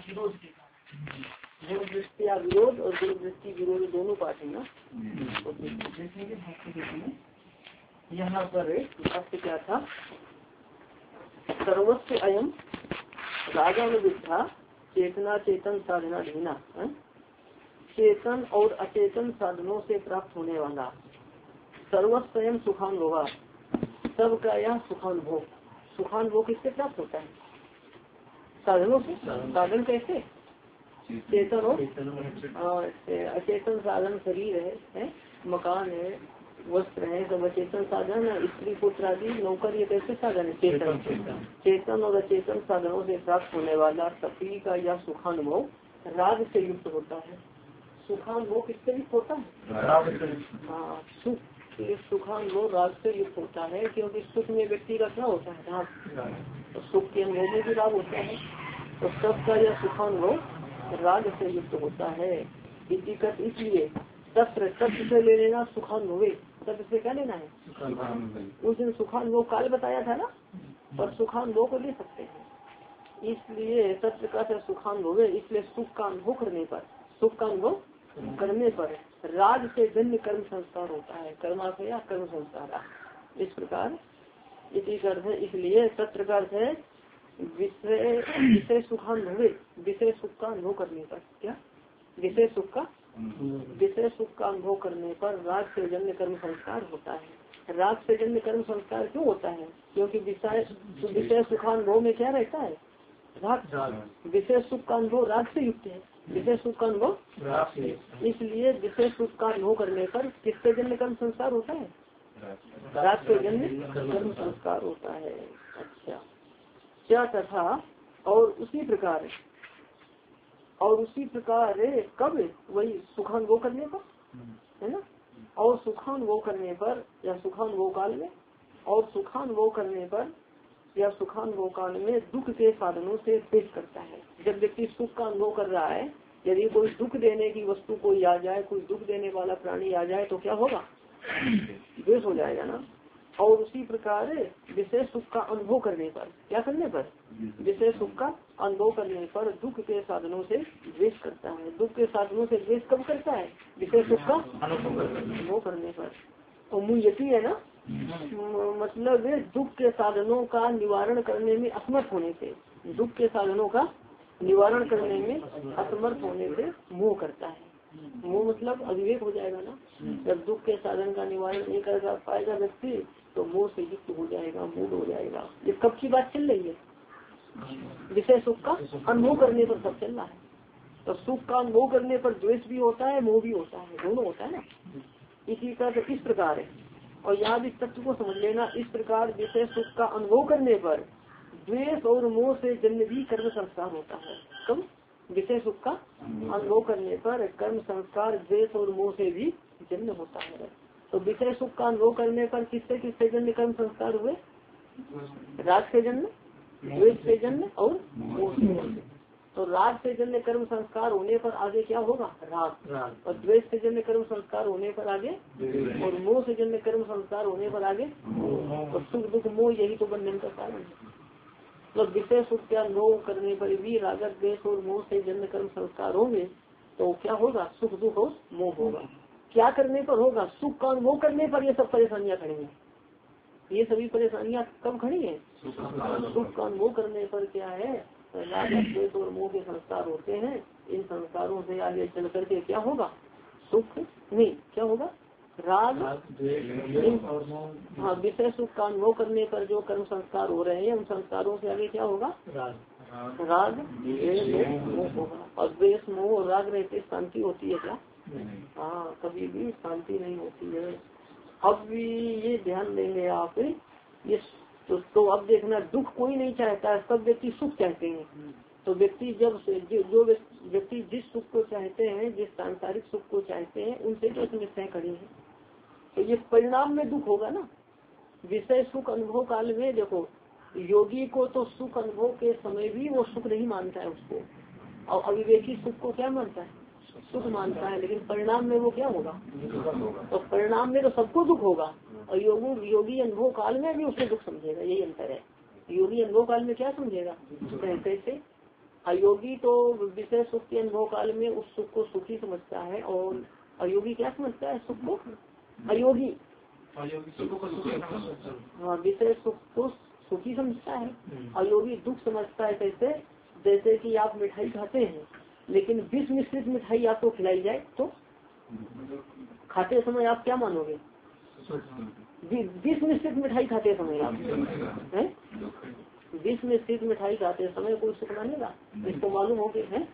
विरोध के कारण। गुण दृष्टि या विरोध और गुण दृष्टि विरोध दोनों पाठ है ना। तो देखेंगे यहाँ पर भाष्य क्या था। सर्वस्व अयम राजा विद्या चेतना चेतन साधना ढीना, चेतन और अचेतन साधनों से प्राप्त होने वाला सर्वस्वयं सुखानुभव, सबका यह सुखानुभव। सुखानुभव किससे प्राप्त होता है? साधनों से। साधन कैसे? चेतन और अचेतन साधन शरीर है, मकान है, वस्त्र है, सब अचेतन साधन है। स्त्री पुत्र आदि नौकर, ये कैसे साधन है? चेतन और अचेतन साधनों से प्राप्त होने वाला सभी का यह सुखानुभव राग से युक्त होता है। सुखानुभव किससे युक्त होता है? हाँ, सुख। ये सुखानुभव राग से युक्त होता है, क्योंकि सुख में व्यक्ति का क्या होता है? राग। तो सुख के अनुभव में भी राग होता है। तो सबका यह सुखानुभव राग से युक्त होता है। इसलिए तत्र से ले लेना सुखानुभव। तत्र से क्या लेना है? उस दिन सुखानुभव काल बताया था ना, पर सुखानुभव को ले सकते हैं। इसलिए तत्र का सुखानुभव, इसलिए सुख का अनुभव करने पर, सुख का अनुभव करने पर राग से जन्य कर्म संस्कार होता है। कर्माशय या कर्म संस्कार इस प्रकार इसी अर्थ है। इसलिए तत्र का अर्थ है विषय सुखानुभव, विषय सुख का अनुभव करने पर। क्या? विषय सुख का अनुभव करने पर राग से जन्य कर्म संस्कार होता है। राग से जन्य कर्म संस्कार क्यों होता है? क्योंकि विषय सुखानुभव में क्या रहता है? राग। विषय सुख का अनुभव राग से युक्त है। विषय सुख का अनुभव, इसलिए विषय सुख का अनुभव करने पर किससे जन्य कर्म संस्कार होता है? राग से जन्य कर्म संस्कार होता है। अच्छा, क्या तथा और उसी प्रकार कब? वही सुखानुभव करने पर, है ना। और सुखानुभव करने पर या सुखानुभव काल में, और सुखानुभव करने पर या सुखानुभव काल में दुख के साधनों से द्वेष करता है। जब व्यक्ति सुख का अनुभव कर रहा है, यदि कोई दुख देने की वस्तु कोई आ जाए, कोई दुख देने वाला प्राणी आ जाए, तो क्या होगा? द्वेष हो जाएगा ना। और उसी प्रकार विशेष सुख का अनुभव करने पर, क्या करने पर? विशेष सुख का अनुभव करने पर दुख के साधनों से द्वेष करता है। दुख के साधनों से द्वेष कब करता है? विशेष सुख का अनुभव करने पर। तो मुयति है ना, मतलब दुख के साधनों का निवारण करने में असमर्थ होने से, दुख के साधनों का निवारण करने में असमर्थ होने से मोह करता है। मोह मतलब अविवेक हो जाएगा ना। जब दुख के साधन का निवारण नहीं कर पाएगा व्यक्ति, तो मोह से युक्त हो जाएगा, मूड हो जाएगा। ये कब की बात चल रही है? विषय सुख का अनुभव करने पर सब चल रहा है। तो सुख का अनुभव करने पर द्वेष भी होता है, मोह भी होता है, दोनों होता है ना। इसी का तो इस प्रकार है। और यहाँ भी तत्व को समझ लेना। इस प्रकार विषय सुख का अनुभव करने पर द्वेष और मोह से जन्म भी कर्म संस्कार होता है। कब? विषय सुख का अनुभव करने पर कर्म संस्कार द्वेष और मोह से भी जन्म होता है। तो विषय सुख का अनुभव करने पर किससे जन्म कर्म संस्कार हुए? राग से जन्म, द्वेष से जन्म और मोह से जन्म। तो राग से जन्य कर्म संस्कार होने पर आगे क्या होगा? राग। और द्वेष से जन्य कर्म संस्कार होने पर आगे, और मोह से जन्य कर्म संस्कार होने पर आगे। तो सुख दुख मोह यही तो बंधन का कारण है। तो विषय सुख का अनुभव करने पर भी राग द्वेष और मोह से जन्य कर्म संस्कार होंगे, तो क्या होगा? सुख दुख और मोह होगा। क्या करने पर होगा? सुख का अनुभव करने पर ये सब परेशानियां खड़ी हैं। ये सभी परेशानियां कब खड़ी है? सुख का अनुभव करने पर क्या है? राग द्वेष और मोह के संस्कार होते हैं। इन संस्कारों से आगे चल करके क्या होगा? सुख नहीं, क्या होगा? राग हाँ, विषय सुख का अनुभव करने पर जो कर्म संस्कार हो रहे हैं, उन संस्कारों से आगे क्या होगा? राग मोह होगा। और द्वेष मोह और राग रहते शांति होती है क्या? हाँ, कभी भी शांति नहीं होती है। अब भी ये ध्यान देंगे आप, ये तो अब देखना, दुख कोई नहीं चाहता है, सब व्यक्ति सुख चाहते हैं। तो व्यक्ति जो व्यक्ति जिस सुख को चाहते हैं, जिस सांसारिक सुख को चाहते हैं, उनसे तो समस्याएं खड़ी है। तो ये परिणाम में दुख होगा ना। विषय सुख अनुभव काल में देखो, योगी को तो सुख अनुभव के समय भी वो सुख नहीं मानता है उसको, और अविवेकी सुख को क्या मानता है? सुख मानता है। लेकिन परिणाम में वो क्या होगा? तो परिणाम में तो सबको दुख होगा, और योगी अनुभव काल में भी उसको दुख समझेगा। यही अंतर है। योगी अनुभव काल में क्या समझेगा? कैसे अयोगी तो विषय सुख के अनुभव काल में उस सुख को सुखी समझता है, और अयोगी क्या समझता है सुख को? अयोगी हाँ विषय सुख को सुखी समझता है, अयोगी दुख समझता है। कैसे? जैसे कि आप मिठाई खाते हैं, लेकिन विष मिश्रित मिठाई आपको खिलाई जाए तो खाते समय आप क्या मानोगे? विष मिश्रित मिठाई खाते समय आप विष मिश्रित मिठाई खाते समय कोई सुख मानेगा? इसको मालूम हो गए हैं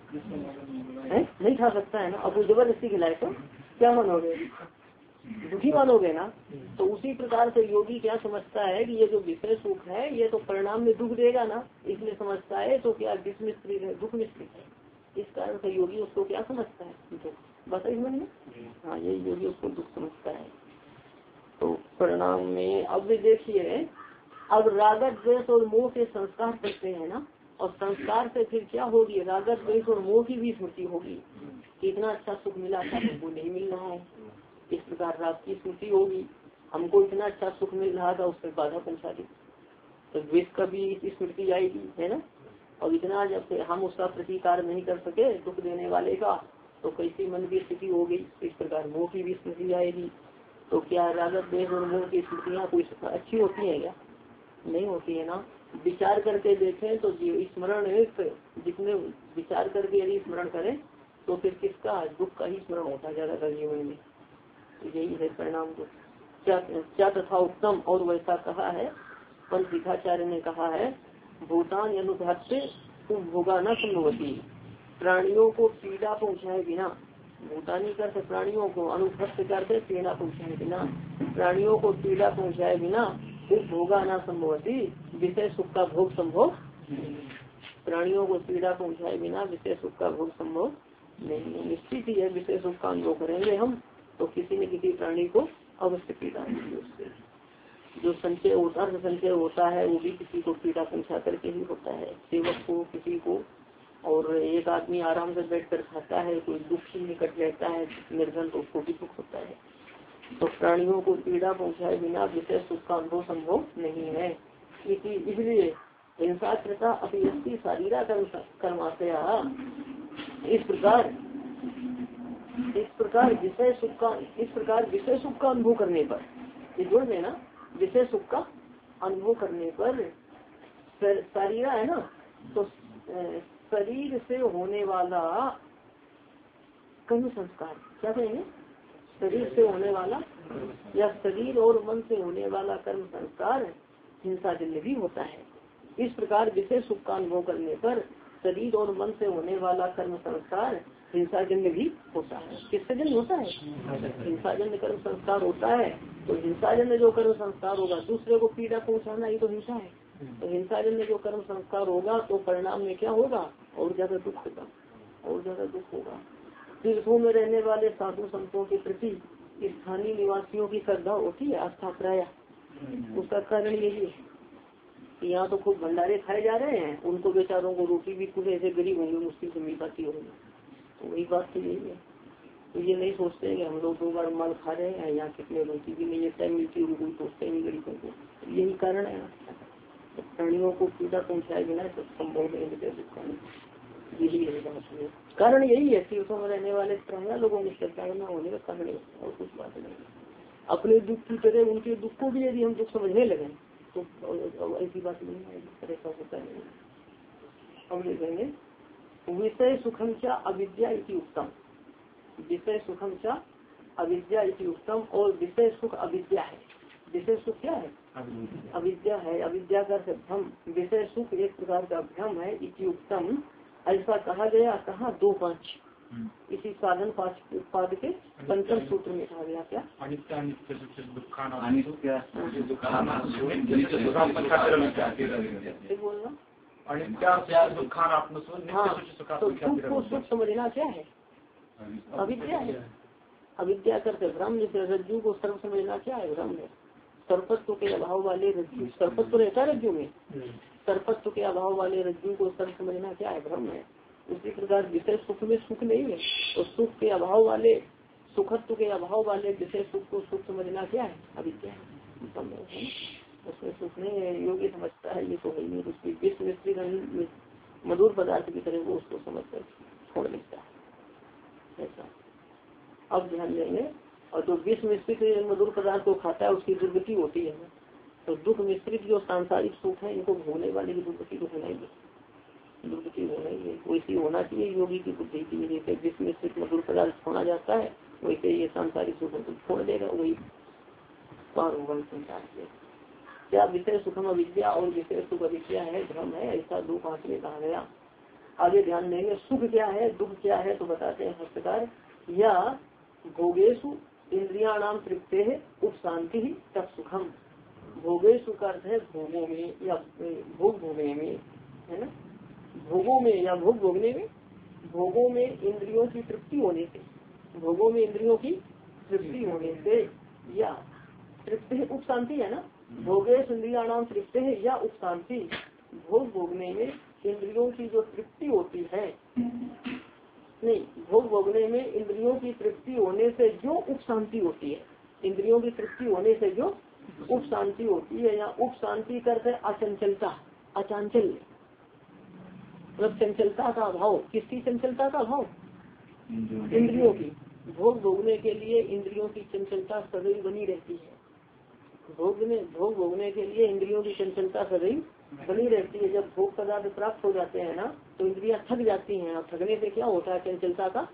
नहीं खा सकता है ना। अब वो जबरदस्ती खिलाए तो क्या मानोगे? दुखी मानोगे ना। तो उसी प्रकार से योगी क्या समझता है कि ये जो विषय सुख है ये तो परिणाम में दुख देगा ना, इसलिए समझता है तो क्या विष मिश्रित है, दुख मिश्रित है। इस कारण से योगी उसको क्या समझता है? दुख। बस इसमें हाँ ये योगी उसको दुख समझता है। तो परिणाम में अब देखिए, अब रागत द्वेष और मोह के संस्कार करते हैं ना, और संस्कार से फिर क्या होगी? रागत द्वेष और मोह की भी स्मृति होगी कि इतना अच्छा सुख मिला था हमको नहीं मिल रहा है। इस प्रकार राग की स्मृति होगी, हमको इतना अच्छा सुख मिल रहा था उस पर बाधा पहुंचा दी, तो द्वेष का भी स्मृति आएगी, है ना। और इतना जब हम उसका प्रतिकार नहीं कर सके दुख देने वाले का, तो कैसी मन की स्थिति हो गई। इस प्रकार मोह की भी स्मृति आएगी। तो क्या रागत द्वेष और मोह की स्मृतियाँ कोई अच्छी होती है क्या? नहीं होती है ना। विचार करके देखें तो स्मरण जितने विचार करके यदि स्मरण करें तो फिर किसका? दुख का ही स्मरण होता है ज्यादातर जीवन में। यही है परिणाम। तो क्या तथा उत्तम और वैसा कहा है पंच शिखाचार्य ने कहा है, भूतान अनुभव भोगा न संभवती, प्राणियों को पीड़ा पहुँचाए बिना, भूतानी करते प्राणियों को, अनुभव करते पीड़ा पहुँचाए बिना, प्राणियों को पीड़ा पहुँचाए बिना भोगा न संभवती, विषय सुख का भोग संभव, प्राणियों को पीड़ा पहुँचाए बिना विषय सुख का भोग संभव नहीं। निश्चित ही है विषय सुख का अनुभव करेंगे हम तो किसी न किसी प्राणी को अवश्य पीड़ा होगी उससे। जो संचय होता है, संचय होता है वो भी किसी को पीड़ा पहुंचा करके ही होता है, सेवक को, किसी को। और एक आदमी आराम से बैठ कर खाता है, कोई दुख से निकट रहता है निर्धन, तो उसको भी दुख होता है। तो प्राणियों को पीड़ा पहुंचाए बिना विषय सुख का अनुभव संभव नहीं है। इसलिए हिंसा कृता अपयस्ती शारीरा कर्माशया, इस प्रकार विषय सुख का अनुभव करने पर, ये जोड़ देना, विषय सुख का अनुभव करने पर शरीरा है ना, तो शरीर से होने वाला कर्म संस्कार, क्या कहेंगे? शरीर से होने वाला या शरीर और मन से होने वाला कर्म संस्कार हिंसाजन्य भी होता है। इस प्रकार विषय सुख का अनुभव करने पर शरीर और मन से होने वाला कर्म संस्कार हिंसाजन्य भी होता है। किससे जन्य होता है? हिंसाजन्य कर्म संस्कार होता है। तो हिंसाजन्य जो कर्म संस्कार होगा, दूसरे को पीड़ा पहुंचाना ही तो हिंसा है। तो हिंसाजन्य जो कर्म संस्कार होगा तो परिणाम में क्या होगा? और ज्यादा दुख होगा, और ज्यादा दुख होगा। तीर्थों में रहने वाले साधु संतों के प्रति स्थानीय निवासियों की श्रद्धा होती है, आस्था प्राय। उसका कारण यही है, यहाँ तो खूब भंडारे खाए जा रहे हैं, उनको बेचारों को रोटी भी खुद ऐसे गरीब होंगे मुश्किल से मिल पाती होगी। तो वही बात तो यही है। तो ये नहीं सोचते हैं कि हम लोग 2 बार माल खा रहे हैं, यहाँ कितने रोटी भी नहीं है मिलती है, कोई सोचते नहीं गरीबों को। यही कारण है। तो प्राणियों को पीड़ा पहुँचाए बिना तो संभव नहीं, यही है बात। कारण यही है, तीर्थों में रहने वाले प्राणियों लोगों में श्रद्धा न होने का कारण है, और कुछ बात नहीं। अपने दुख की तरह उनके दुख को भी यदि हम दुख समझने लगे तो ऐसी बात नहीं है, ऐसा होता नहीं। हम देखेंगे विषय सुखम चा अविद्या इति उत्तम, विषय सुखम चा अविद्या इति उत्तम, और विषय सुख अविद्या है। विषय सुख क्या है? अविद्या है। अविद्या का भ्रम, विषय सुख एक प्रकार का भ्रम है। इति उत्तम ऐसा कहा गया, कहा 2-5 इसी साधन पाद के 5वें सूत्र में कहा गया। क्या? बोलना तो सुख को सुख समझना क्या है? अविद्या है। अविद्या करते भ्रम, जैसे रज्जु को सर्व समझना क्या है? भ्रम है। सर्पत्व के अभाव वाले रज्जु, सर्पत्व रहता है रज्जु में, सर्पत्व के अभाव वाले रज्जु को सर्व समझना क्या है? भ्रम है। उसी प्रकार विषय सुख में सुख नहीं है, तो सुख के अभाव वाले, सुखत्व के अभाव वाले विषय सुख को सुख समझना क्या है? अविद्या है। उसमें सुख नहीं है, योगी समझता है ये तो है नहीं। उसकी विश्व मिश्रित मधुर पदार्थ की तरह वो उसको समझ कर छोड़ देता है ऐसा। अब ध्यान देंगे, और जो विष मिश्रित मधुर पदार्थ को खाता है उसकी दुर्गति होती है। तो दुख मिश्रित जो सांसारिक सुख है इनको भोगने वाले की दुर्गति तो होना ही है, दुर्गति होना ही है। वैसे होना चाहिए योगी की बुद्धि की, जैसे विष मिश्रित मधुर पदार्थ छोड़ा जाता है वैसे ये सांसारिक सुख को छोड़ देगा, वही पार होगा संसार से। क्या विषय सुखम अविद्या और विषय सुख अविद्या है, भ्रम है, ऐसा दो पांच में कहा गया। आगे ध्यान देंगे सुख क्या है दुख क्या है, तो बताते हैं भाष्यकार, या भोगेशु इंद्रियाणाम तृप्ते है उपशांति ही तब सुखम। भोगेशु का अर्थ है भोगों में या भोग भोगने में, है ना, भोगों में या भोग भोगने में, भोगों में इंद्रियों की तृप्ति होने से, भोगों में इंद्रियों की तृप्ति होने से, या तृप्ति उपशांति है ना, भोगेश इंद्रियाणाम तृप्ति है या उपशांति, भोग भोगने में इंद्रियों की जो तृप्ति होती है, नहीं भोग भोगने में इंद्रियों की तृप्ति होने से जो उपशांति होती है, इंद्रियों की तृप्ति होने से जो उपशांति होती है, या उपशांति करते अचंचलता, अचांचल्य मतलब चंचलता का अभाव। किसकी चंचलता का अभाव? इंद्रियों की। भोग भोगने के लिए इंद्रियों की चंचलता सदैव बनी रहती है, भोग भोगने के लिए इंद्रियों की चंचलता सदैव बनी रहती है। जब भोग पदार्थ प्राप्त हो जाते हैं ना तो इंद्रियां थक जाती हैं, और थकने से क्या होता है? चंचलता का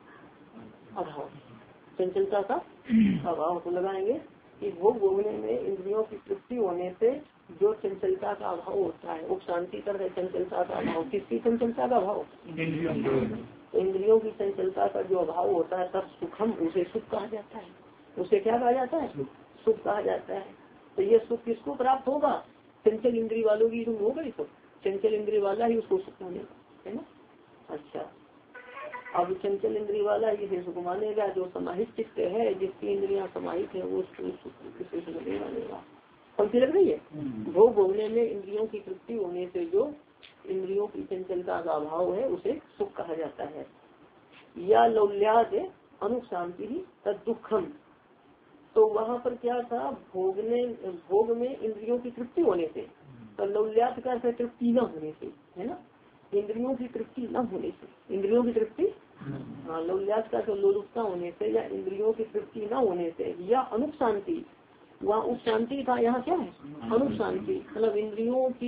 अभाव, चंचलता का अभाव। तो लगाएंगे कि भोग भोगने में इंद्रियों की तृप्ति होने से जो चंचलता का अभाव होता है, उपशांति कर है चंचलता का अभाव। किसकी चंचलता का अभाव? इंद्रियों की चंचलता का जो अभाव होता है तब सुखम, उसे सुख कहा जाता है। उसे क्या कहा जाता है? सुख कहा जाता है। तो ये सुख किसको प्राप्त होगा? चंचल इंद्रिय वालों की रूप होगा, इसको चंचल इंद्रिय वाला ही उसको सुख मानेगा, है ना। अच्छा, अब चंचल इंद्रिय वाला ही सुख मानेगा, जो समाहित चित्त है, जिसकी इंद्रियां समाहित है, वो उसको सुख नहीं मानेगा। पंक्ति लग रही है। भोग भोगने में इंद्रियों की तृप्ति होने से जो इंद्रियों की चंचलता का अभाव है उसे सुख कहा जाता है। या लौल्याद अनुशांति ही तद दुखम। तो वहाँ पर क्या था? भोग में इंद्रियों की तृप्ति होने से, तो लौल्याद का तृप्ति न होने से, है ना, इंद्रियों की तृप्ति न होने से, इंद्रियों की तृप्ति, हाँ, लौल्याद का तो लोलुपता होने से या इंद्रियों की तृप्ति न होने से, या अनुपशांति, वहाँ उपशांति था, यहाँ क्या है? अनुपशांति, मतलब इंद्रियों की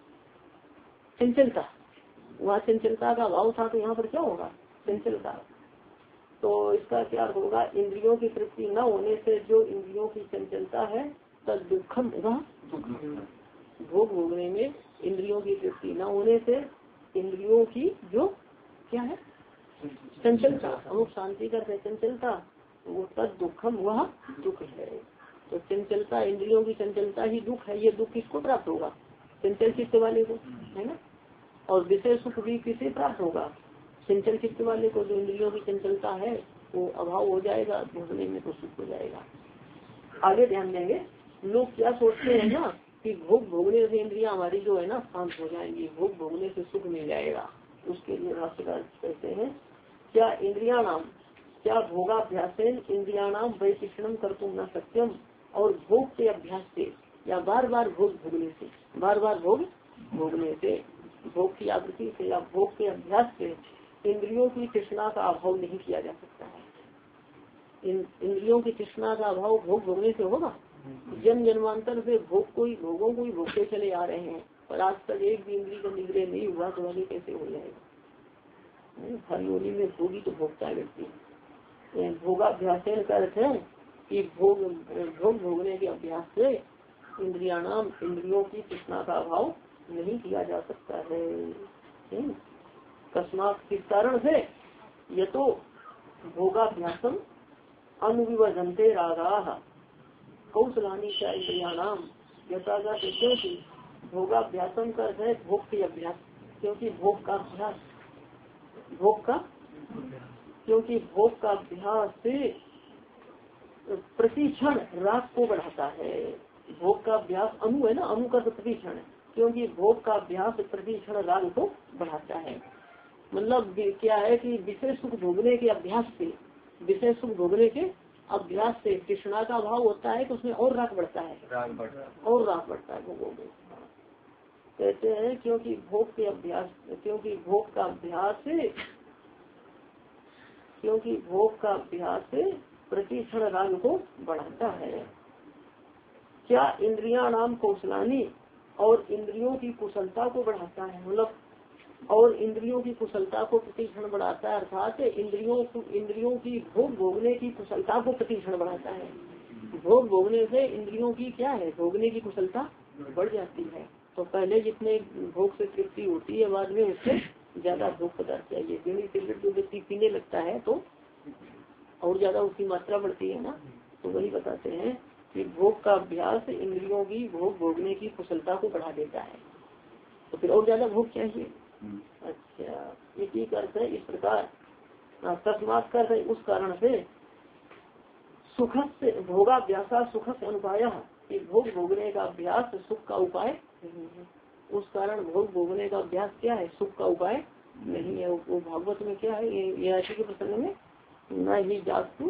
चंचलता, वहाँ चंचलता का अभाव था, तो यहाँ पर क्या होगा? चंचलता। तो इसका क्या होगा? इंद्रियों की तृप्ति न होने से जो इंद्रियों की चंचलता है तब दुखम, भोग भोगने में इंद्रियों की तृप्ति न होने से इंद्रियों की जो क्या है? चंचलता, अनुशांति करते चंचलता, वो तद दुखम, वह दुख है। तो चंचलता, इंद्रियों की चंचलता ही दुख है। ये दुख किसको प्राप्त होगा? चंचल चित्त वाले को, है ना। और विषय सुख भी किसे प्राप्त होगा? चंचल चित्त वाले को। जो इंद्रियों की चंचलता है वो अभाव हो जाएगा, भोगने में तो सुख हो जाएगा। आगे ध्यान देंगे, लोग क्या सोचते हैं ना कि भोग भोगने से इंद्रियां हमारी जो है ना शांत हो जाएंगी, भोग भोगने से सुख मिल जाएगा। उसके लिए भाष्यकार कहते हैं, क्या इंद्रिया नाम, क्या भोगाभ्यासेन इंद्रियाणाम वैशिष्णम कर्तुम न सत्यम। और भोग के अभ्यास से या बार बार भोग भोगने से, बार बार भोग भोगने से, भोग की आवृत्ति से या भोग के अभ्यास से इंद्रियों की तृष्णा का अभाव नहीं किया जा सकता है। इंद्रियों की तृष्णा का अभाव भोग भोगने से होगा। जन्म जन्मांतर से भोगों को ही भोगते चले आ रहे हैं, पर आज तक एक भी इंद्रिय का निग्रह नहीं हुआ, तो आगे कैसे हो जाएगा? हर योनि में भोगी तो भोगता है व्यक्ति। भोगाभ्यास का अर्थ है कि भोग भोगने के अभ्यास से इंद्रियाणाम, इंद्रियों की तृष्णा का अभाव नहीं किया जा सकता है। कस्मात, किस कारण से? ये तो भोगाभ्यासम अनुविवर्धनते रागाः कौशलानी च इंद्रियाणाम यथागा, क्योंकि भोगाभ्यासम का अर्थ है भोग के अभ्यास, क्योंकि भोग का अभ्यास, क्योंकि भोग का अभ्यास से प्रतिक्षण राग को बढ़ाता है। भोग का अभ्यास अनु है ना, अनु का प्रतिक्षण, क्योंकि भोग का अभ्यास प्रतिक्षण राग को बढ़ाता है। मतलब क्या है कि विषय सुख भोगने के अभ्यास से, विषय सुख भोगने के अभ्यास से तृष्णा का अभाव होता है, तो उसमें और राग बढ़ता है, और राग बढ़ता है भोगों में। कहते हैं क्योंकि भोग के अभ्यास, क्योंकि भोग का अभ्यास प्रतिक्षण राग को बढ़ाता है। क्या इंद्रिया नाम कौशलानी, और इंद्रियों की कुशलता को बढ़ाता है, मतलब और इंद्रियों की कुशलता को प्रतिक्षण बढ़ाता है, अर्थात इंद्रियों की भोग भोगने की कुशलता को प्रतिक्षण बढ़ाता है। भोग भोगने से इंद्रियों की क्या है, भोगने की कुशलता बढ़ जाती है। तो पहले जितने भोग से तृप्ति होती है, बाद में उससे ज्यादा भोग पदार्थ चाहिए। बीड़ी सिगरेट जो व्यक्ति पीने लगता है तो और ज्यादा उसकी मात्रा बढ़ती है ना। तो वही बताते हैं कि भोग का अभ्यास इंद्रियों की भोग भोगने की कुशलता को बढ़ा देता है, तो फिर और ज्यादा भोग चाहिए। अच्छा, ये ठीक अर्थ है। इस प्रकार तस्मात् कर है, उस कारण से सुख से भोगाभ्यास सुख से अनुपाय, भोग भोगने का अभ्यास सुख का उपाय नहीं है। उस कारण भोग भोगने का अभ्यास क्या है, सुख का उपाय नहीं है। वो भागवत में क्या है, ये ऐसे के प्रसंग में न ही जातु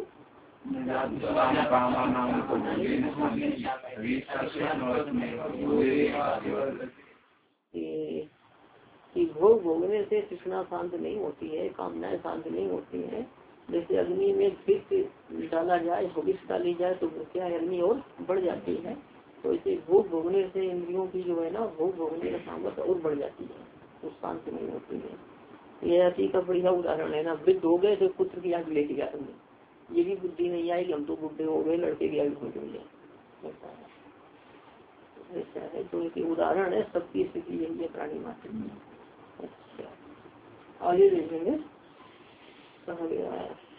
कि भोग भोगने से तृष्णा शांत नहीं होती है, कामनाएं शांत नहीं होती है। जैसे अग्नि में फिर डाला जाए, विष डाली जाए तो क्या है, अग्नि और बढ़ जाती है। तो इसे भोग भोगने से इंद्रियों की जो है ना, भोग भोगने का सामर्थ्य और बढ़ जाती है, तो शांत नहीं होती है। यह अति का बढ़िया उदाहरण है ना। वृद्ध हो गए तो पुत्र की आग ले लिया तुमने, ये भी बुद्धि नहीं आई कि हम तो बुढ़े हो गए, लड़के की आग हो गई। ऐसा है, जो एक उदाहरण है, सबकी स्थिति यही है प्राणी मात्र में। अच्छा, आगे देखेंगे। कहा गया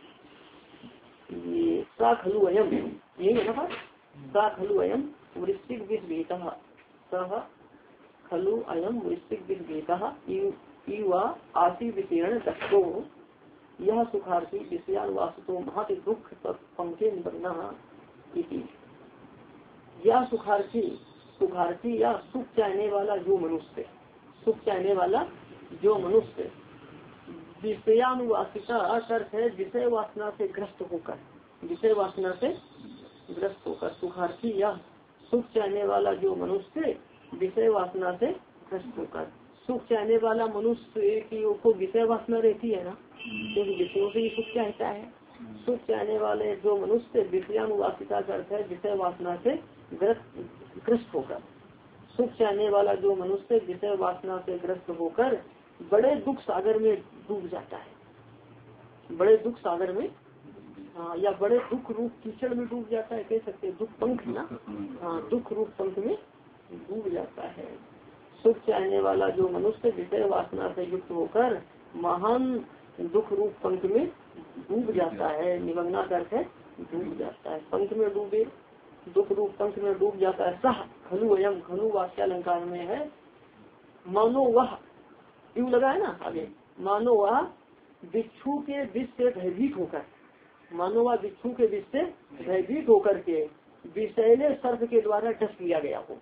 ये सा खलु अयम, यही है ना, सा खलु अयम वृश्चिक विषभीतः, सह खलु अयम वृश्चिक विषभीतः इव आशी विकीर्ण दक्षो, यह सुखार्थी विषयान वासुतो महत दुख पंखे निबन्ना इति। या सुखार्थी या सुख चाहने वाला जो मनुष्य, सुख चाहने वाला जो मनुष्य, विषयानुवासिता अर्थ है विषय वासना से ग्रस्त होकर, विषय वासना से ग्रस्त होकर, सुखार्थी या सुख चाहने वाला जो मनुष्य विषय वासना से ग्रस्त होकर। सुख चाहने वाला मनुष्य की को विषय वासना रहती है ना, क्योंकि विषयों से ही सुख चाहता है। सुख चाहने वाले जो मनुष्य विषयानुवासिता करते हैं, विषय वासना से ग्रस्त होकर, सुख चाहने वाला जो मनुष्य विषय वासना से ग्रस्त होकर बड़े दुख सागर में डूब जाता है। बड़े दुख सागर में, हाँ, या बड़े दुख रूप कीचड़ में डूब जाता है, कह सकते हैं दुख पंख ना, हाँ, दुख रूप पंख में डूब जाता है। सुख चाहने वाला जो मनुष्य विषय वासना से युक्त होकर महान दुख रूप पंख में डूब जाता है। निमग्ना करके डूब जाता है, पंख में डूबे, दुख रूप पंख में डूब जाता है। सह खलु अयम, खलु वाक्य अलंकार में है, मानो वह, यूं लगा है ना आगे, मानो वह बिच्छू के विष से भयभीत होकर, मानो वह बिच्छू के विष से भयभीत होकर के विषैले सर्प के द्वारा डस लिया गया हो।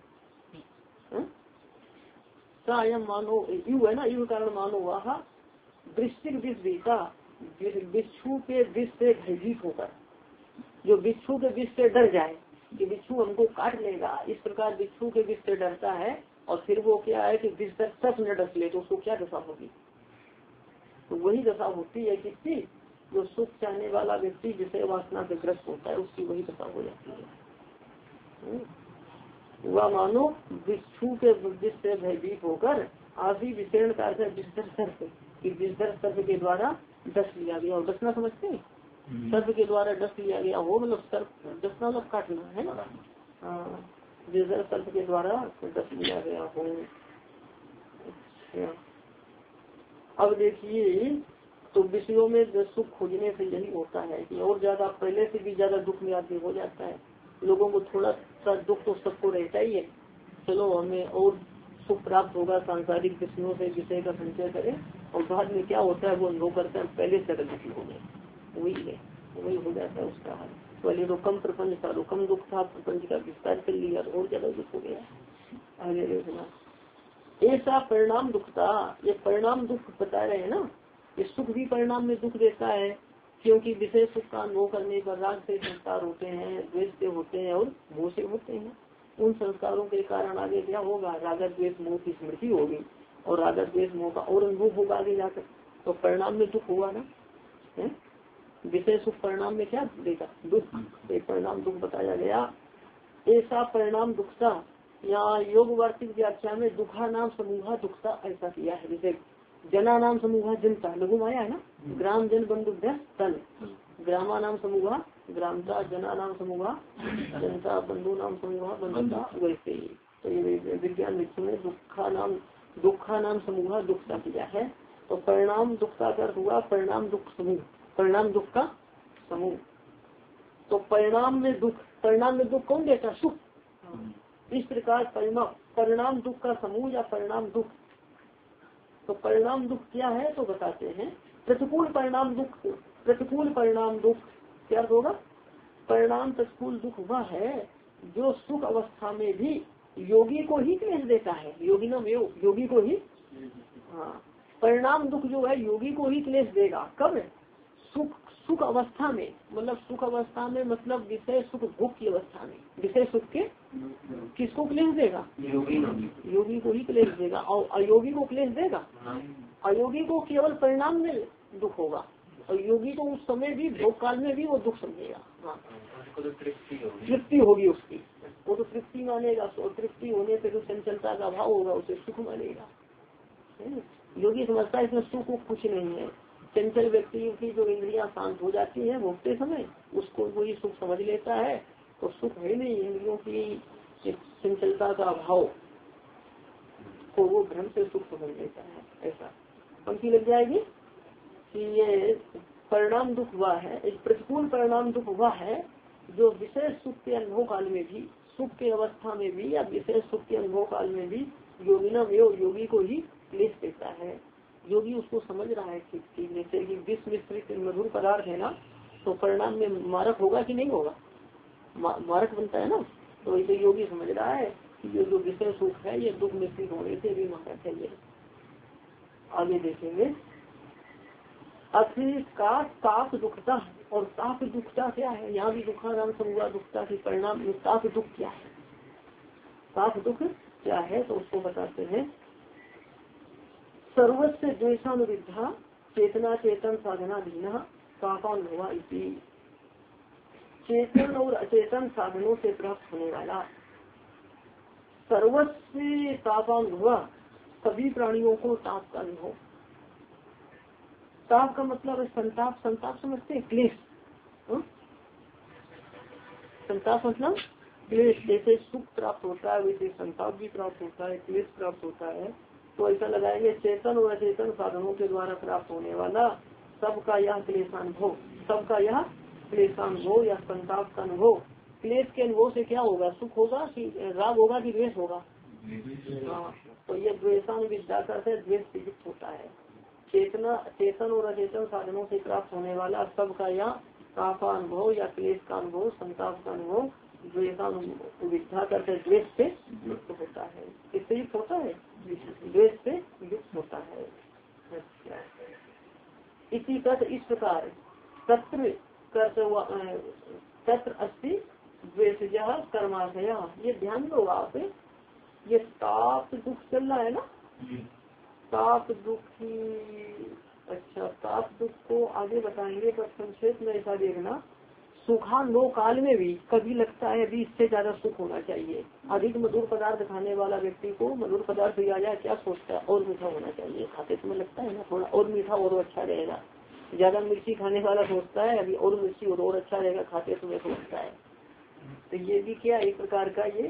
सायम मानो यू है ना, यू कारण मानो वह वृश्चिक विष बीता, बिच्छू के विष से भयभीत होकर, जो बिच्छू के विष से डर जाए कि बिच्छू हमको काट लेगा, इस प्रकार बिच्छू के विष से डरता है। और फिर वो क्या है कि विष सर्प न डस ले तो उसको क्या दशा होगी, तो वही दशा होती है किसकी, जो सुख चाहने वाला व्यक्ति विषय वासना से ग्रस्त होता है, उसकी वही दशा हो जाती है। वह मानो बिच्छू के विष से भयभीत होकर आदि विषेण का विषधर सर्प, कि विषधर सर्प के द्वारा डस लिया गया। और डसना समझते हैं, सर्प के द्वारा डस लिया गया हो, मतलब सर्प डसना मतलब काटना है ना, विषधर सर्प के द्वारा डस लिया गया हो। अब देखिए, तो विषयों में सुख खोजने से यही होता है कि और ज्यादा, पहले से भी ज्यादा दुख में आदमी हो जाता है। लोगों को थोड़ा सा दुख तो सबको रहता ही है, चलो हमें और सुख प्राप्त होगा सांसारिक विषयों से, विषय का संचय करें, और बाद में क्या होता है वो अनुभव करते हैं पहले से दुखी हो गए, वही हो जाता है उसका हाल। पहले तो कम प्रपंच था, तो कम दुख था, प्रपंच का विस्तार कर लिया और ज्यादा दुख हो गया। आगे देखना, ऐसा परिणाम दुख था, ये परिणाम दुख बता रहे हैं ना, ये सुख भी परिणाम में दुख देता है, क्योंकि विषय सुख का अनुभव करने पर राग से संस्कार होते हैं, द्वेष से होते हैं और मोह से होते हैं। उन संस्कारों के कारण आगे क्या होगा, राग द्वेष मोह की स्मृति होगी और राग द्वेष मोह का और अनुभव होगा आगे जाकर। तो परिणाम में दुख हुआ ना, है विषय सुख परिणाम में क्या देगा, दुख। एक परिणाम दुख बताया गया। ऐसा परिणाम दुखता, यहाँ योग वार्षिक व्याख्या में दुखा नाम समूहा दुखता ऐसा किया है। जैसे जना नाम समूहा जनता, लघु माया है ना, ग्राम जन बंधु तन, ग्रामा नाम समूहा ग्रामता, जना नाम समूहा जनता, बंधु नाम समूहा बंधुता, वैसे ही। तो ये विज्ञान विषय में दुखा नाम समूहा दुखता किया है। तो परिणाम दुख का अर्थ हुआ परिणाम दुख समूह, परिणाम दुख का समूह। तो परिणाम में दुख कौन देता, सुख। इस प्रकार परिणाम दुख का समूह या परिणाम दुख। तो परिणाम दुख क्या है तो बताते हैं, प्रतिकूल परिणाम दुख। प्रतिकूल परिणाम दुख क्या होगा, परिणाम प्रतिकूल दुख वह है जो सुख अवस्था में भी योगी को ही क्लेश देता है। योगी ना योगी को ही, हाँ परिणाम दुख जो है योगी को ही क्लेश देगा। कब, सुख अवस्था में, मतलब सुख अवस्था में मतलब विषय सुख भोग की अवस्था में, विषय सुख के किसको क्लेश देगा, योगी को ही क्लेश देगा। और अयोगी को क्लेश देगा, अयोगी को केवल परिणाम में दुख होगा और योगी को उस समय भी भोग काल में भी वो दुख समझेगा। हाँ तृप्ति होगी उसकी, वो तो तृप्ति मानेगा। और तृप्ति होने पर जो चंचलता का भाव होगा उसे सुख मानेगा। योगी समझता है इसमें सुख कुछ नहीं है। चंचल व्यक्ति की जो इंद्रियां शांत हो जाती है भोगते समय, उसको वही सुख समझ लेता है। तो सुख है नहीं, इंद्रियों की चंचलता का भाव को वो भ्रम से सुख समझ लेता है। ऐसा पंक्ति लग जाएगी कि ये परिणाम दुख हुआ है, एक प्रतिकूल परिणाम दुख हुआ है जो विशेष सुख के अनुभव काल में भी, सुख के अवस्था में भी या विशेष सुख के अनुभव काल में भी योगी को ही क्लेश देता है। योगी उसको समझ रहा है कि जैसे कि विष मिश्रित मधुर पदार्थ है ना, तो परिणाम में मारक होगा कि नहीं होगा, मारक बनता है ना। तो इसे योगी समझ रहा है कि ये जो विषय सुख है ये दुख मिश्रित होने से भी मारक है। ये आगे देखेंगे। अथी का ताप दुखता, और ताप दुखता क्या है, यहाँ भी दुखा नाम समूहा दुखता के परिणाम। ताप दुख क्या है, ताप दुख क्या है तो उसको बताते हैं। सर्वस्व द्वेषानुविद्धा चेतना चेतन साधना धीना पापानुभवा इति। चेतन और अचेतन साधनों से प्राप्त होने वाला सर्वस्व तापानुभव, सभी प्राणियों को ताप का अनुभव। ताप का मतलब है संताप, संताप समझते हैं, क्लेश। संताप मतलब क्लेश, जैसे सुख प्राप्त होता है वैसे संताप भी प्राप्त होता है, क्लेश प्राप्त होता है। तो ऐसा लगाएंगे चेतन और अचेतन साधनों के द्वारा प्राप्त होने वाला सबका यह क्लेशानुभव, सबका यह क्लेशानुभव या संताप का अनुभव। क्लेश के अनुभव से क्या होगा, सुख होगा कि राग होगा कि द्वेष होगा। हाँ तो ये द्वेषानुविद्या करते द्वेष से युक्त होता है। चेतन और अचेतन साधनों से प्राप्त होने वाला सबका यह ताप का अनुभव या क्लेश का अनुभव, संताप का अनुभव द्वेषानुविद्या करते द्वेष से युक्त होता है। किससे युक्त होता है, द्वेष से युक्त होता है। अच्छा इसी कथ इस प्रकार तत्र अस्ति द्वेषजः कर्माशय। ये ध्यान दो आप, ये ताप दुख चल रहा है ना, ताप दुख की, अच्छा ताप दुख को आगे बताएंगे पर संक्षेप में ऐसा देखना। सुखानुभव काल में भी कभी लगता है अभी इससे ज्यादा सुख होना चाहिए। अधिक मधुर पदार्थ खाने वाला व्यक्ति को मधुर पदार्थ दिया जाए क्या सोचता है, और मीठा होना चाहिए। खाते समय लगता है ना थोड़ा और मीठा और अच्छा रहेगा। ज्यादा मिर्ची खाने वाला सोचता है अभी और मिर्ची और अच्छा रहेगा, खाते समय सोचता है। तो ये भी क्या एक प्रकार का ये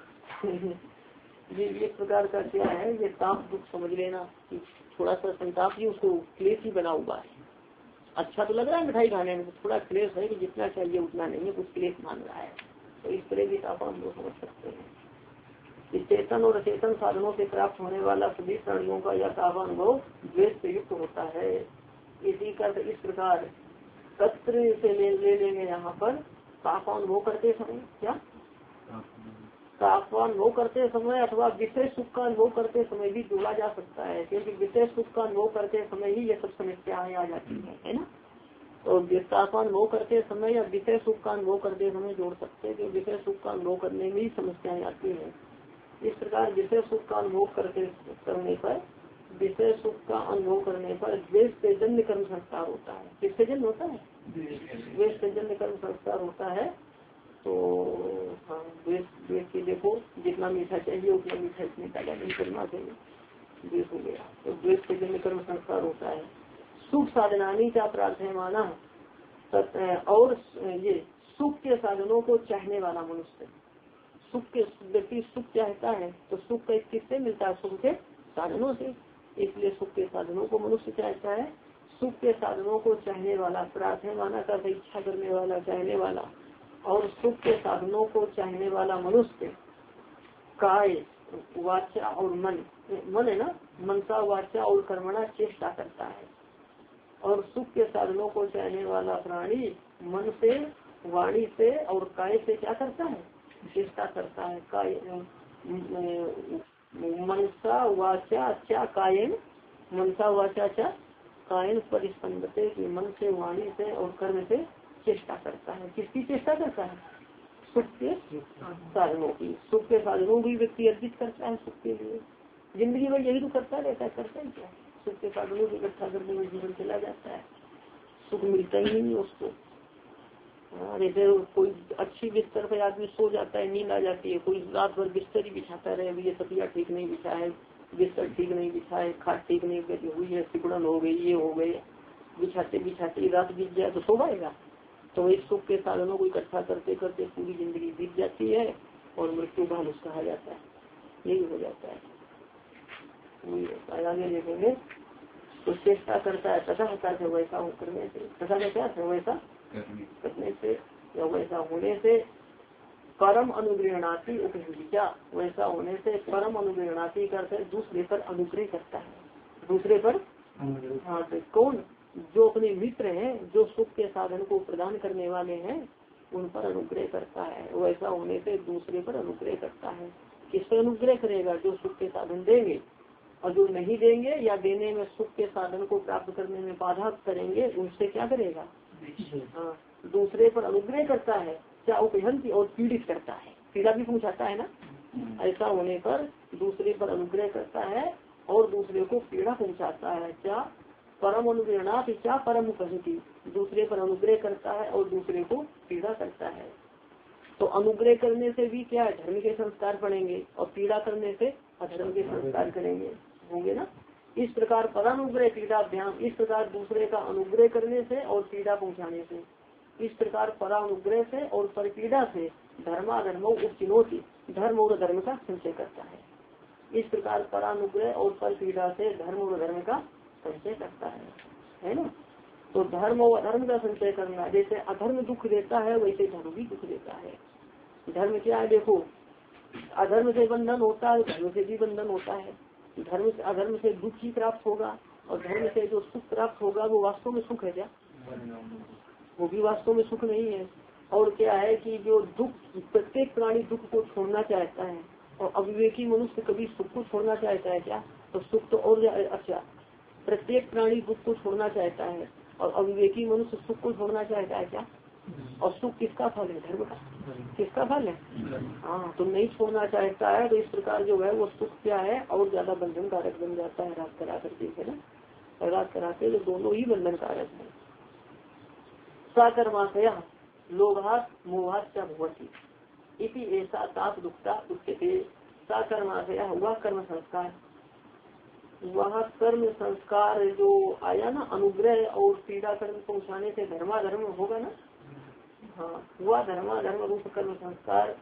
एक प्रकार का क्या है, ये ताप दुख समझ लेना कि थोड़ा सा संताप ही उसको क्लेश ही बना हुआ है। अच्छा तो लग रहा है मिठाई खाने में, थोड़ा क्लेश है कि जितना चाहिए उतना नहीं है, कुछ क्लेश मान रहा है। तो इस तरह की ताप हम लोग समझ सकते हैं। इस चेतन और अचेतन साधनों से प्राप्त होने वाला सभी प्राणियों का यह ताप अनुभव द्वेष से युक्त होता है। इसी का इस प्रकार तत्र से ले लेंगे यहाँ पर तापानुभव करते समय, क्या तापानुभव करते समय अथवा विशेष सुख का अनुभव करते समय भी जोड़ा जा सकता है, क्योंकि विशेष सुख का अनुभव करते समय ही ये सब समस्याएं आ जाती है ना। और विषय का अनुभव करते समय या विषय सुख का अनुभव करते समय जोड़ सकते हैं, कि विषय सुख का अनुभव करने में ही समस्याएं आती हैं। इस प्रकार विषय सुख का अनुभव करने पर, विषय सुख का अनुभव करने पर द्वेष से जन्य कर्म संस्कार होता है। किससे जन्य होता है? द्वेष से जन्य कर्म संस्कार होता है। तो हाँ, द्वेष की देखो, जितना मीठा चाहिए उतना मीठा इसमें डाला नहीं करना चाहिए, द्वेष हो गया। तो द्वेष से जन्य कर्म संस्कार होता है। सुख साधनानी का प्रार्थना, और ये सुख के साधनों को चाहने वाला मनुष्य, सुख के व्यक्ति सुख चाहता है तो सुख का किससे मिलता है? सुख के साधनों से। इसलिए सुख के साधनों को मनुष्य चाहता है। सुख के साधनों को चाहने वाला, प्रार्थना का इच्छा करने वाला, चाहने वाला, और सुख के साधनों को चाहने वाला मनुष्य काय, वाचा और मन है ना, मनसा, वाचा और कर्मणा चेष्टा करता है। और सुख के साधनों को चाहने वाला प्राणी मन से, वाणी से और काय से क्या करता है? चेष्टा करता है। काय मनसा वाचा चा कायन, मनसा वाचा चा कायन परिस्पंदते, कि मन से, वाणी से और कर्म से चेष्टा करता है। किसकी चेष्टा करता है? सुख के साधनों की। सुख के साधनों भी व्यक्ति अर्जित करता है सुख के लिए। जिंदगी में यही तो करता रहता है, करता ही क्या? सुख के साधनों की इकट्ठा करने में जीवन चला जाता है, सुख मिलता ही नहीं उसको। जैसे कोई अच्छी बिस्तर पर आदमी सो जाता है, नींद आ जाती है, कोई रात भर बिस्तर ही बिछाता रहे, ये तकिया ठीक नहीं बिछा है, बिस्तर ठीक नहीं बिछा है, खाट ठीक नहीं बची हुई है, सिकुड़न हो गई, ये हो गई, बिछाते बिछाते रात बीत जाए तो सो पाएगा? तो इस सुख के साधनों को इकट्ठा करते करते पूरी जिंदगी बीत जाती है और मृत्यु का हनुष कहा जाता है। यही हो जाता है, वही होता है। आगे देखेंगे तो चेष्टा करता है तथा है वैसा करने से, तथा क्या है? वैसा करने से या वैसा होने से। परम अनुग्रहणाती उपहिता, वैसा होने से परम अनुग्रहणाती करते दूसरे पर अनुग्रह करता है। दूसरे पर हाँ, तो कौन? जो अपने मित्र हैं, जो सुख के साधन को प्रदान करने वाले हैं, उन पर अनुग्रह करता है। वैसा होने से दूसरे पर अनुग्रह करता है। किस पर अनुग्रह करेगा? जो सुख के साधन देंगे, और जो नहीं देंगे या देने में सुख के साधन को प्राप्त करने में बाधा करेंगे, उनसे क्या करेगा? हाँ, दूसरे पर अनुग्रह करता है। क्या उपहंती और पीड़ित करता है, पीड़ा भी पहुँचाता है ना। ऐसा होने पर दूसरे पर अनुग्रह करता है और दूसरे को पीड़ा पहुँचाता है। क्या? परम अनुग्रहणार्थ, क्या परम उपहंती, दूसरे पर अनुग्रह करता है और दूसरे को पीड़ा करता है। तो अनुग्रह करने से भी क्या है? धर्म के संस्कार पड़ेंगे, और पीड़ा करने से अधर्म के संस्कार करेंगे, होंगे ना। इस प्रकार परानुग्रह पीड़ाभ्याम, इस प्रकार दूसरे का अनुग्रह करने से और पीड़ा पहुँचाने से, इस प्रकार परानुग्रह से और पर पीड़ा से धर्माधर्मो उपचिनोति, धर्म और धर्म का संचय करता है। इस प्रकार परानुग्रह और पर पीड़ा से धर्म और धर्म का संचय करता है ना। तो धर्म और अधर्म का संचय करना, जैसे अधर्म दुख देता है वैसे धर्म भी दुख देता है। धर्म क्या है? देखो, अधर्म से बंधन होता है, धर्म से भी बंधन होता है। धर्म से, अधर्म से दुख ही प्राप्त होगा, और धर्म से जो सुख प्राप्त होगा वो वास्तव में सुख है क्या? वो भी वास्तव में सुख नहीं है। और क्या है कि जो दुख, प्रत्येक प्राणी दुख को छोड़ना चाहता है, और अविवेकी मनुष्य कभी सुख को छोड़ना चाहता है क्या? तो सुख तो और अच्छा, प्रत्येक प्राणी दुख को छोड़ना चाहता है और अविवेकी मनुष्य सुख को छोड़ना चाहता है क्या? और सुख किसका फल है? धर्म का। किसका फल है? हाँ, तो नहीं छोड़ना चाहता है, तो इस प्रकार जो है वो सुख क्या है? और ज्यादा बंधन कारक बन जाता है, रात करा करके है ना। रात कराते तो दोनों ही बंधन कारक है। साकर्माशया लोभात मोहात च भवति इति ऐसा ताप दुखता उच्यते। साकर्माशया वह कर्म संस्कार, वह कर्म संस्कार जो आया ना, अनुग्रह और पीड़ा कर्म पहुँचाने से धर्माधर्म होगा ना। हाँ, वह धर्माधर्म रूप कर्म संस्कार।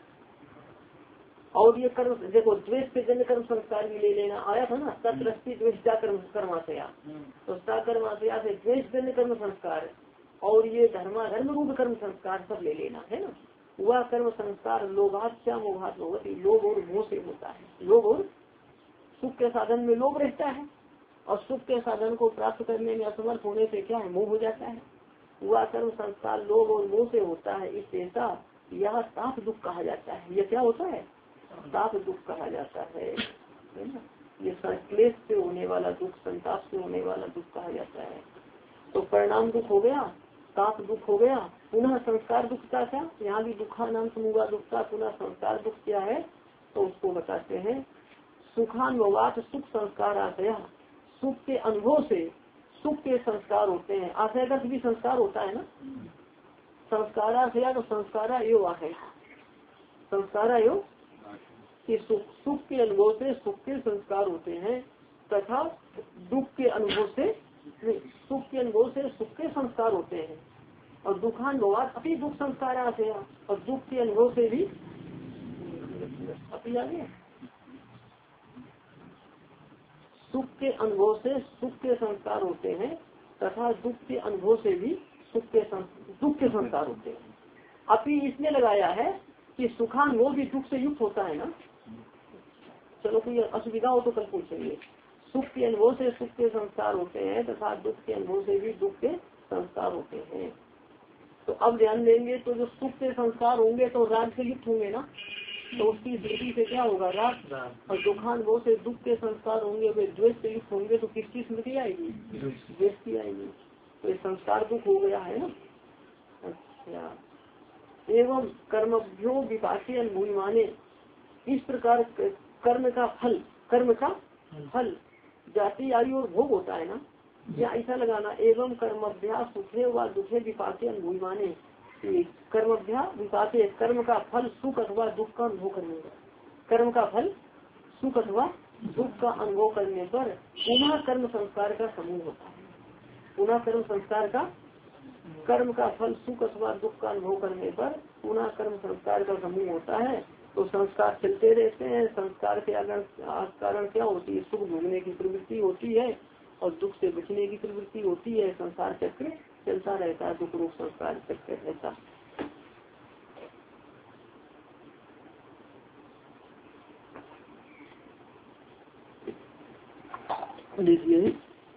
और ये कर्म देखो, द्वेष के जन्य कर्म संस्कार भी ले लेना आया था ना, सत्रस्ती द्वेषा कर्माशया, तो साकर्माशया से द्वेष जन्य कर्म संस्कार और ये धर्माधर्म रूप कर्म संस्कार सब ले लेना है ना। वह कर्म संस्कार लोभाच्या मोहात होती, लोभ और मोह से होता है। लोभ और सुख के साधन में लोभ रहता है, और सुख के साधन को प्राप्त करने में असमर्थ होने से क्या है? मोह हो जाता है। वह कर्म संस्कार लोभ और मोह से होता है। इस ऐसा यह ताप दुख कहा जाता है। यह क्या होता है? ताप दुख कहा जाता है ना। ये क्लेश से होने वाला दुख, संताप से होने वाला दुख कहा जाता है। तो परिणाम दुख हो गया, ताप दुख हो गया, पुनः संस्कार दुखता था। यहाँ भी दुखानाम समूहा दुखता, पुनः संस्कार दुख क्या है तो उसको बताते हैं सुखानुभवात सुख संस्कार आशय। सुख के अनुभव से सुख के संस्कार होते हैं। आशय का भी संस्कार होता है ना, संस्काराशया तो संस्कारा एवं आशय, संस्कारा एवं कि सुख के अनुभव से सुख के संस्कार होते हैं तथा दुख के अनुभव से सुख के अनुभव से सुख के संस्कार होते हैं। और दुखानुभवात अति दुख संस्कार आशय, और दुख के अनुभव से भी अति आगे सुख के अनुभव से सुख के संस्कार होते हैं तथा दुख के अनुभव से भी दुख के संस्कार होते हैं। अभी इसने लगाया है कि सुखानुभव भी दुख से युक्त होता है ना। चलो कोई असुविधा हो तो कल पूछेंगे। सुख के अनुभव से सुख के संस्कार होते हैं तथा दुख के अनुभव से भी दुख के संस्कार होते हैं। तो अब ध्यान देंगे तो जो सुख के संस्कार होंगे तो राग से युक्त होंगे ना, तो उसकी दृष्टि से क्या होगा राग। और दुखानुभव से दुख के संस्कार होंगे वे द्वेष से युक्त होंगे तो किसकी स्मृति आएगी, द्वेष की आएगी। तो ये संस्कार दुख हो गया है ना। अच्छा, एवं कर्मभ्यो विपाके अनुभूति माने, इस प्रकार कर्म का फल जाति आयु और भोग होता है ना, या ऐसा लगाना एवं कर्मभ्यास सुखे व दुखे विपाके अनुभूति माने, कर्मभ्यास विपाके कर्म का फल सुख अथवा दुख का अनुभव करने पर, कर्म का फल सुख अथवा दुख का अनुभव करने पर पुनः कर्म संस्कार का समूह होता है। पुनः कर्म संस्कार का कर्म का फल सुख अथवा दुख का अनुभव करने पर पुनः कर्म संस्कार का समूह होता है। तो संस्कार चलते रहते हैं। संस्कार के कारण क्या होती है, सुख भोगने की प्रवृत्ति होती है और दुख से बचने की प्रवृत्ति होती है। संसार चक्र चलता रहता है, दुख रूप संस्कार चक्र रहता है। देखिए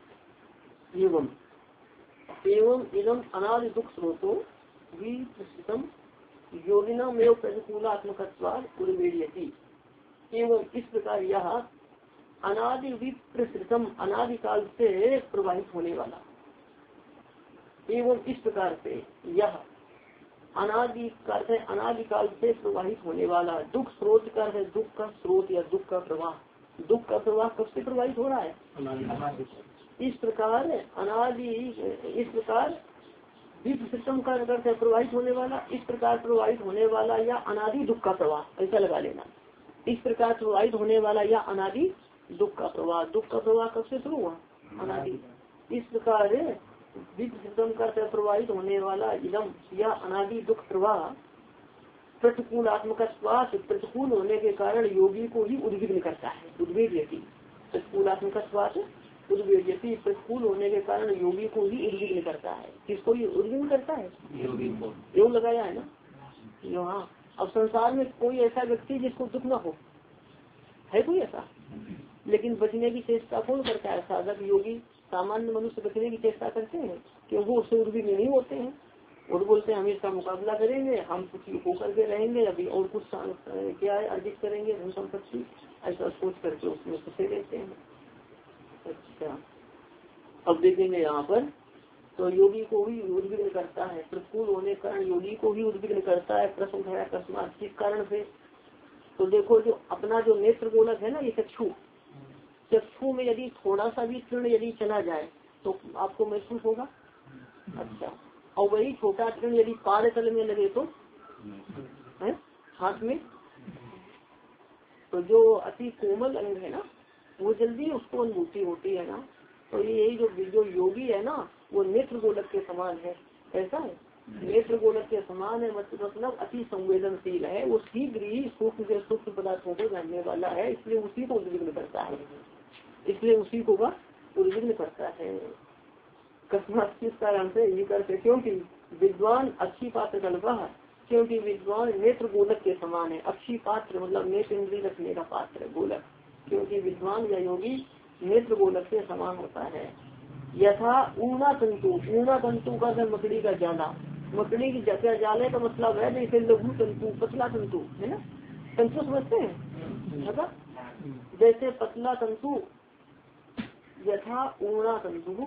एवं इदम अनादि दुख स्रोतो विप्रसितम योगिना में प्रतिकूलात्मकत्वाद उर्वेर्यति। एवं इस प्रकार यह अनादि विप्रसितम अनादिकाल से प्रवाहित होने वाला, एवं इस प्रकार से यह अनादिकाल से प्रवाहित होने वाला दुख स्रोत का है, दुख का स्रोत या दुख का प्रवाह। दुख का प्रवाह कब से प्रवाहित हो रहा है, इस प्रकार इस प्रकार विप्रसितम का अर्थ है प्रवाहित होने वाला, इस प्रकार प्रवाहित होने वाला या अनादि दुख का प्रवाह, ऐसा लगा लेना। इस प्रकार प्रवाहित होने वाला या अनादि दुख का प्रवाह। दुख का प्रवाह कब से शुरू हुआ, अनादि। इस प्रकार विप्रसितम का अर्थ प्रवाहित होने वाला इदम या अनादि दुख प्रवाह प्रतिकूलात्मक स्वास्थ्य प्रतिकूल होने के कारण योगी को ही उद्विग्न करता है। उद्वेग्यति प्रतिकूलात्मक स्वास्थ्य उद्वेग्यति प्रतिकूल होने के कारण योगी को ही उद्विग्न करता है। किसको ये उद्विग्न करता है, योगी को। योग लगाया है ना यहाँ। अब संसार में कोई ऐसा व्यक्ति जिसको दुख न हो, है कोई ऐसा? लेकिन बचने की चेष्टा कौन करता है, साधक योगी। सामान्य मनुष्य बचने की चेष्टा करते हैं कि वो उससे उद्विग्न नहीं होते हैं और बोलते हैं हम इसका मुकाबला करेंगे, हम कुछ होकर के रहेंगे, अभी और कुछ क्या है अर्जित करेंगे धन संपत्ति, ऐसा सोच करके उसमें फंसे रहते हैं। अच्छा, अब देखेंगे यहाँ पर तो योगी को ही उद्विग्न करता है, प्रतिकूल होने के कारण योगी को ही उद्विग्न करता है। प्रश्न उठाया अकस्मात किस कारण से, तो देखो जो अपना जो नेत्र गोलक है ना, ये चक्षु में यदि थोड़ा सा भी तृण यदि चला जाए तो आपको महसूस होगा। अच्छा, और वही छोटा तृण यदि पाद तल में लगे तो है हाथ में, तो जो अति कोमल अंग है ना वो जल्दी उसको अनुभूति होती है ना। तो यही जो योगी है ना वो नेत्र गोलक के समान है। ऐसा है, नेत्र गोलक के समान है, मतलब अति संवेदनशील है। वो शीघ्र ही सूक्ष्म से सूक्ष्म पदार्थों को जानने वाला है, इसलिए उसी को उद्विग्न करता है, इसलिए उसी को वह उद्विग्न करता है। अकस्मात किस कारण से ये करते, क्योंकि विद्वान अच्छी पात्र कल्पा, क्योंकि विद्वान नेत्र गोलक के समान है। अच्छी पात्र मतलब नेत्र इंद्रिय रखने का पात्र गोलक, क्योंकि विद्वान या योगी नेत्र गोलक के समान होता है। यथा ऊना तंतु का मकड़ी का जाला, मकड़ी की जगह जाले का मतलब है जैसे लघु तंतु पतला तंतु है ना, तंतु समझते हैं मतलब जैसे पतला तंतु। यथा ऊना तंतु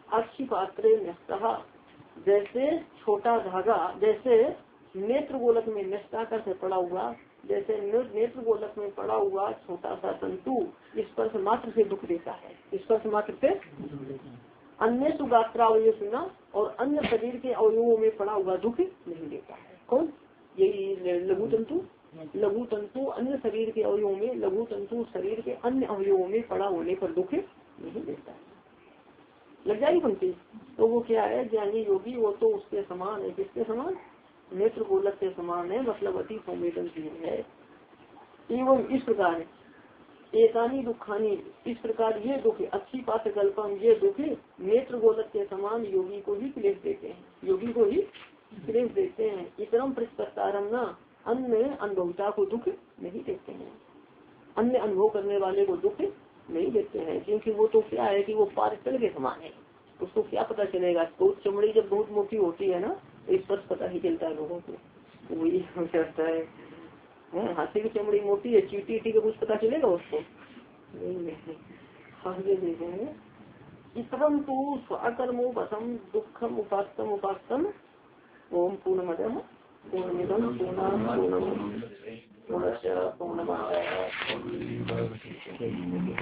अक्षि पात्रे न्यस्तः, जैसे छोटा धागा, जैसे नेत्र गोलक में न्यस्ता करके पड़ा हुआ, जैसे नेत्र गोलक में पड़ा हुआ छोटा सा तंतु स्पर्श मात्र से दुख देता है, स्पर्श मात्र से अन्य सुगात्रावय सुना, और अन्य शरीर के अवयवों में पड़ा हुआ दुख नहीं देता है। कौन? यही लघु तंतु। लघु तंतु अन्य शरीर के अवयवों में, लघु तंतु शरीर के अन्य अवयवों में पड़ा होने पर दुख नहीं देता है। लग जाएगी पंक्ति। तो वो क्या है? ज्ञानी योगी वो तो उसके समान है। किसके समान? नेत्र गोलक के समान है, मतलब अति संवेदनशील है। एवं इस प्रकार एकानी दुखानी, इस प्रकार ये दुख, अच्छी पात्र कल्पम, ये दुख नेत्र गोलक के समान योगी को ही क्लेश देते हैं, योगी को ही क्लेश देते हैं। इतरम प्रतिपत्तारम न, अन्य अनुभवता को दुख नहीं देते हैं, अन्य अनुभव करने वाले को दुख नहीं देते हैं, क्योंकि वो तो क्या है कि वो पार्सल के समान है। उसको क्या पता चलेगा? तो चमड़ी जब बहुत मोटी होती है ना, तो इस पर पता ही चलता है लोगों को, वही होता है। हाथी की चमड़ी मोटी है, चीटी का कुछ पता चलेगा उसको? नहीं। आगे देखेंगे, इतरम तो स्वकर्मोपम दुखम उपास्तम उपास्तम। ओम पूर्णमदः पूर्णमिदं पूर्णात् पूर्णमुदच्यते पूर्णस्य पूर्णमादाय